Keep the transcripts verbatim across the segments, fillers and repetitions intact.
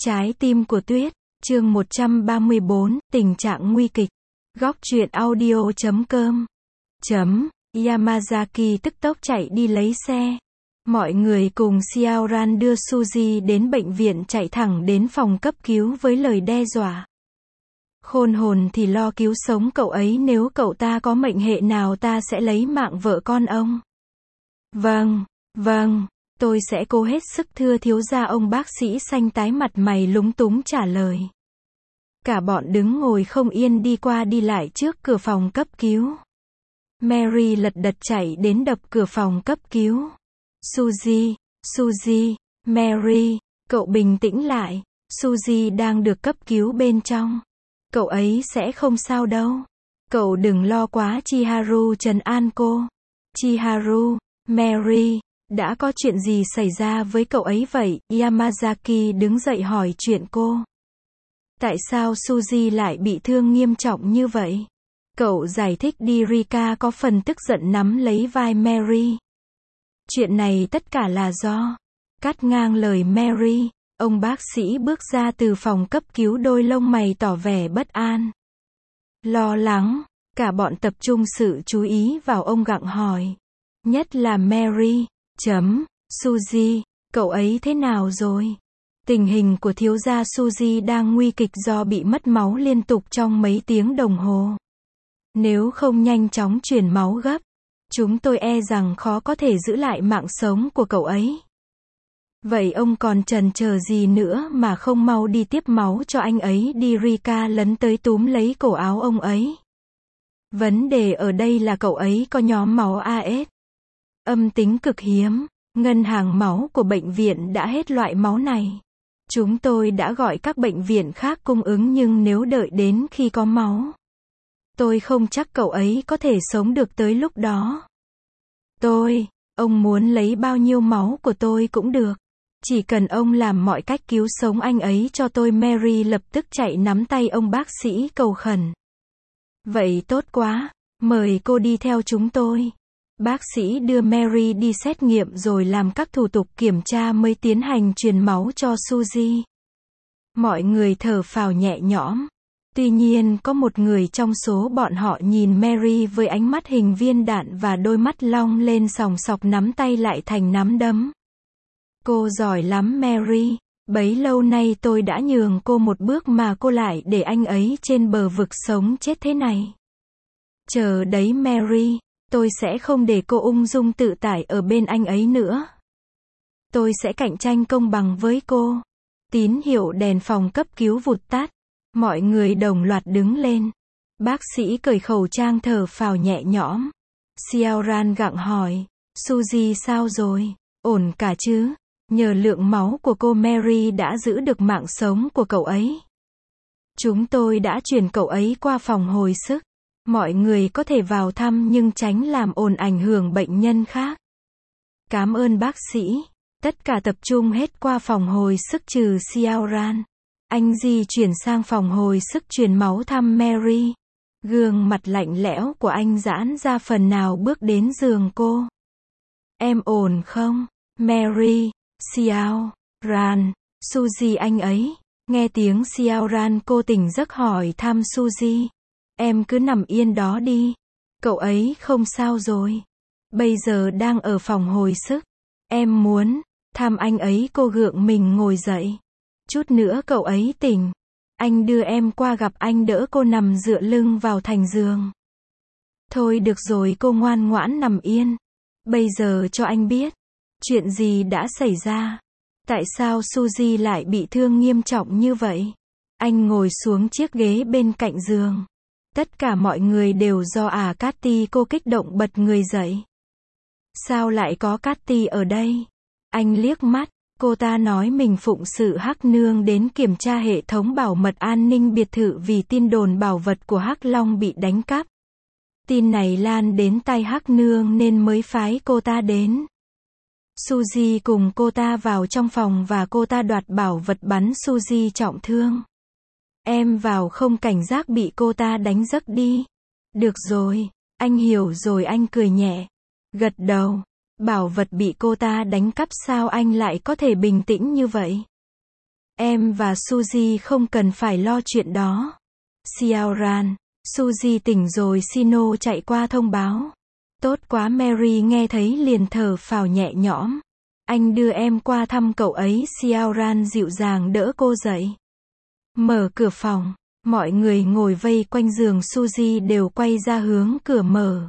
Trái tim của tuyết, chương một trăm ba mươi bốn, tình trạng nguy kịch. Góc truyện audio chấm com. Chấm, Yamazaki tức tốc chạy đi lấy xe. Mọi người cùng Xiaoran đưa Suzy đến bệnh viện, chạy thẳng đến phòng cấp cứu với lời đe dọa. Khôn hồn thì lo cứu sống cậu ấy, nếu cậu ta có mệnh hệ nào ta sẽ lấy mạng vợ con ông. Vâng, vâng, tôi sẽ cố hết sức thưa thiếu gia, ông bác sĩ xanh tái mặt mày lúng túng trả lời. Cả bọn đứng ngồi không yên đi qua đi lại trước cửa phòng cấp cứu. Mary lật đật chạy đến đập cửa phòng cấp cứu. Suzy, Suzy, Mary, cậu bình tĩnh lại, Suzy đang được cấp cứu bên trong. Cậu ấy sẽ không sao đâu. Cậu đừng lo quá, Chiharu trấn an cô. Chiharu, Mary, đã có chuyện gì xảy ra với cậu ấy vậy? Yamazaki đứng dậy hỏi chuyện cô. Tại sao Suzy lại bị thương nghiêm trọng như vậy? Cậu giải thích đi. Rika có phần tức giận nắm lấy vai Mary. Chuyện này tất cả là do... Cắt ngang lời Mary, ông bác sĩ bước ra từ phòng cấp cứu, đôi lông mày tỏ vẻ bất an. Lo lắng, cả bọn tập trung sự chú ý vào ông, gặng hỏi. Nhất là Mary. Chấm, Suzy, cậu ấy thế nào rồi? Tình hình của thiếu gia Suzy đang nguy kịch do bị mất máu liên tục trong mấy tiếng đồng hồ. Nếu không nhanh chóng truyền máu gấp, chúng tôi e rằng khó có thể giữ lại mạng sống của cậu ấy. Vậy ông còn chần chờ gì nữa mà không mau đi tiếp máu cho anh ấy đi? Rika lấn tới túm lấy cổ áo ông ấy. Vấn đề ở đây là cậu ấy có nhóm máu a ét. Âm tính cực hiếm. Ngân hàng máu của bệnh viện đã hết loại máu này. Chúng tôi đã gọi các bệnh viện khác cung ứng, nhưng nếu đợi đến khi có máu, tôi không chắc cậu ấy có thể sống được tới lúc đó. Tôi, ông muốn lấy bao nhiêu máu của tôi cũng được. Chỉ cần ông làm mọi cách cứu sống anh ấy cho tôi. Mary lập tức chạy nắm tay ông bác sĩ cầu khẩn. Vậy tốt quá, mời cô đi theo chúng tôi. Bác sĩ đưa Mary đi xét nghiệm rồi làm các thủ tục kiểm tra mới tiến hành truyền máu cho Suzy. Mọi người thở phào nhẹ nhõm. Tuy nhiên có một người trong số bọn họ nhìn Mary với ánh mắt hình viên đạn và đôi mắt long lên sòng sọc, nắm tay lại thành nắm đấm. Cô giỏi lắm Mary, bấy lâu nay tôi đã nhường cô một bước mà cô lại để anh ấy trên bờ vực sống chết thế này. Chờ đấy Mary, tôi sẽ không để cô ung dung tự tại ở bên anh ấy nữa. Tôi sẽ cạnh tranh công bằng với cô. Tín hiệu đèn phòng cấp cứu vụt tắt. Mọi người đồng loạt đứng lên. Bác sĩ cởi khẩu trang thở phào nhẹ nhõm. Xiaoran gặng hỏi, Suzy sao rồi? Ổn cả chứ? Nhờ lượng máu của cô, Mary đã giữ được mạng sống của cậu ấy. Chúng tôi đã chuyển cậu ấy qua phòng hồi sức. Mọi người có thể vào thăm nhưng tránh làm ồn ảnh hưởng bệnh nhân khác. Cảm ơn bác sĩ. Tất cả tập trung hết qua phòng hồi sức trừ Xiaoran. Anh di chuyển sang phòng hồi sức truyền máu thăm Mary. Gương mặt lạnh lẽo của anh giãn ra phần nào, bước đến giường cô. Em ổn không? Mary, Xiaoran, Suzy anh ấy. Nghe tiếng Xiaoran, cô tỉnh giấc hỏi thăm Suzy. Em cứ nằm yên đó đi. Cậu ấy không sao rồi. Bây giờ đang ở phòng hồi sức. Em muốn thăm anh ấy. Cô gượng mình ngồi dậy. Chút nữa cậu ấy tỉnh. Anh đưa em qua gặp anh. Đỡ cô nằm dựa lưng vào thành giường. Thôi được rồi, cô ngoan ngoãn nằm yên. Bây giờ cho anh biết. Chuyện gì đã xảy ra? Tại sao Suzy lại bị thương nghiêm trọng như vậy? Anh ngồi xuống chiếc ghế bên cạnh giường. Tất cả mọi người đều do à Cathy. Cô kích động bật người dậy. Sao lại có Cathy ở đây? Anh liếc mắt. Cô ta nói mình phụng sự Hắc Nương đến kiểm tra hệ thống bảo mật an ninh biệt thự vì tin đồn bảo vật của Hắc Long bị đánh cắp. Tin này lan đến tai Hắc Nương nên mới phái cô ta đến. Suzy cùng cô ta vào trong phòng và cô ta đoạt bảo vật bắn Suzy trọng thương. Em vào không cảnh giác bị cô ta đánh giấc đi. Được rồi, anh hiểu rồi. Anh cười nhẹ, gật đầu. Bảo vật bị cô ta đánh cắp, sao anh lại có thể bình tĩnh như vậy? Em và Suzy không cần phải lo chuyện đó. Xiaoran, Suzy tỉnh rồi, Sino chạy qua thông báo. Tốt quá, Mary nghe thấy liền thở phào nhẹ nhõm. Anh đưa em qua thăm cậu ấy, Xiaoran dịu dàng đỡ cô dậy. Mở cửa phòng, mọi người ngồi vây quanh giường Suzy đều quay ra hướng cửa mở.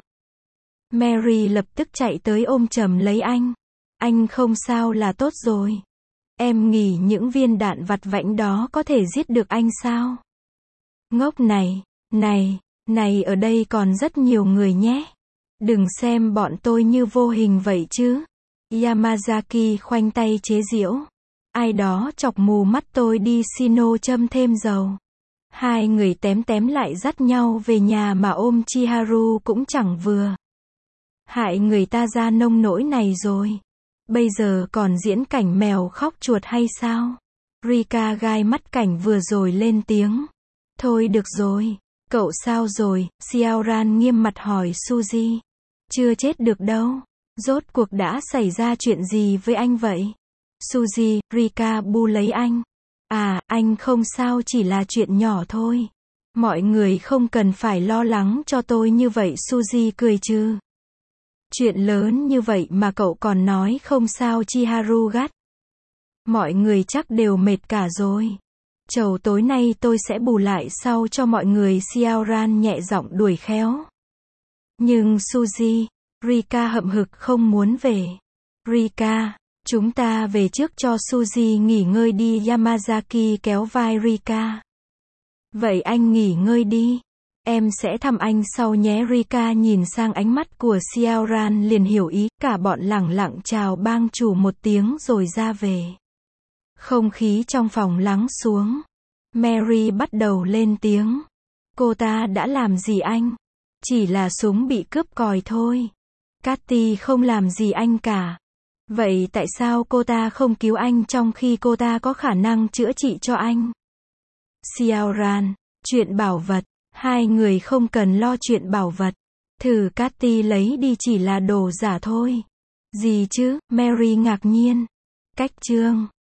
Mary lập tức chạy tới ôm chầm lấy anh. Anh không sao là tốt rồi. Em nghĩ những viên đạn vặt vãnh đó có thể giết được anh sao? Ngốc này, này, này ở đây còn rất nhiều người nhé. Đừng xem bọn tôi như vô hình vậy chứ. Yamazaki khoanh tay chế giễu. Ai đó chọc mù mắt tôi đi, Sino châm thêm dầu. Hai người tém tém lại dắt nhau về nhà mà ôm Chiharu cũng chẳng vừa. Hại người ta ra nông nỗi này rồi. Bây giờ còn diễn cảnh mèo khóc chuột hay sao? Rika gai mắt cảnh vừa rồi lên tiếng. Thôi được rồi. Cậu sao rồi? Xiaoran nghiêm mặt hỏi Suzy. Chưa chết được đâu. Rốt cuộc đã xảy ra chuyện gì với anh vậy? Suzy, Rika bu lấy anh. À, anh không sao, chỉ là chuyện nhỏ thôi. Mọi người không cần phải lo lắng cho tôi như vậy, Suzy cười trừ. Chuyện lớn như vậy mà cậu còn nói không sao, Chiharu gắt. Mọi người chắc đều mệt cả rồi. Chầu tối nay tôi sẽ bù lại sau cho mọi người, Xiaoran nhẹ giọng đuổi khéo. Nhưng Suzy, Rika hậm hực không muốn về. Rika, chúng ta về trước cho Suzy nghỉ ngơi đi, Yamazaki kéo vai Rika. Vậy anh nghỉ ngơi đi. Em sẽ thăm anh sau nhé. Rika nhìn sang ánh mắt của Xiaoran liền hiểu ý, cả bọn lẳng lặng chào bang chủ một tiếng rồi ra về. Không khí trong phòng lắng xuống. Mary bắt đầu lên tiếng. Cô ta đã làm gì anh? Chỉ là súng bị cướp còi thôi. Cathy không làm gì anh cả. Vậy tại sao cô ta không cứu anh trong khi cô ta có khả năng chữa trị cho anh? Xiaoran, chuyện bảo vật. Hai người không cần lo chuyện bảo vật. Thử Cathy lấy đi chỉ là đồ giả thôi. Gì chứ? Mary ngạc nhiên. Cách chương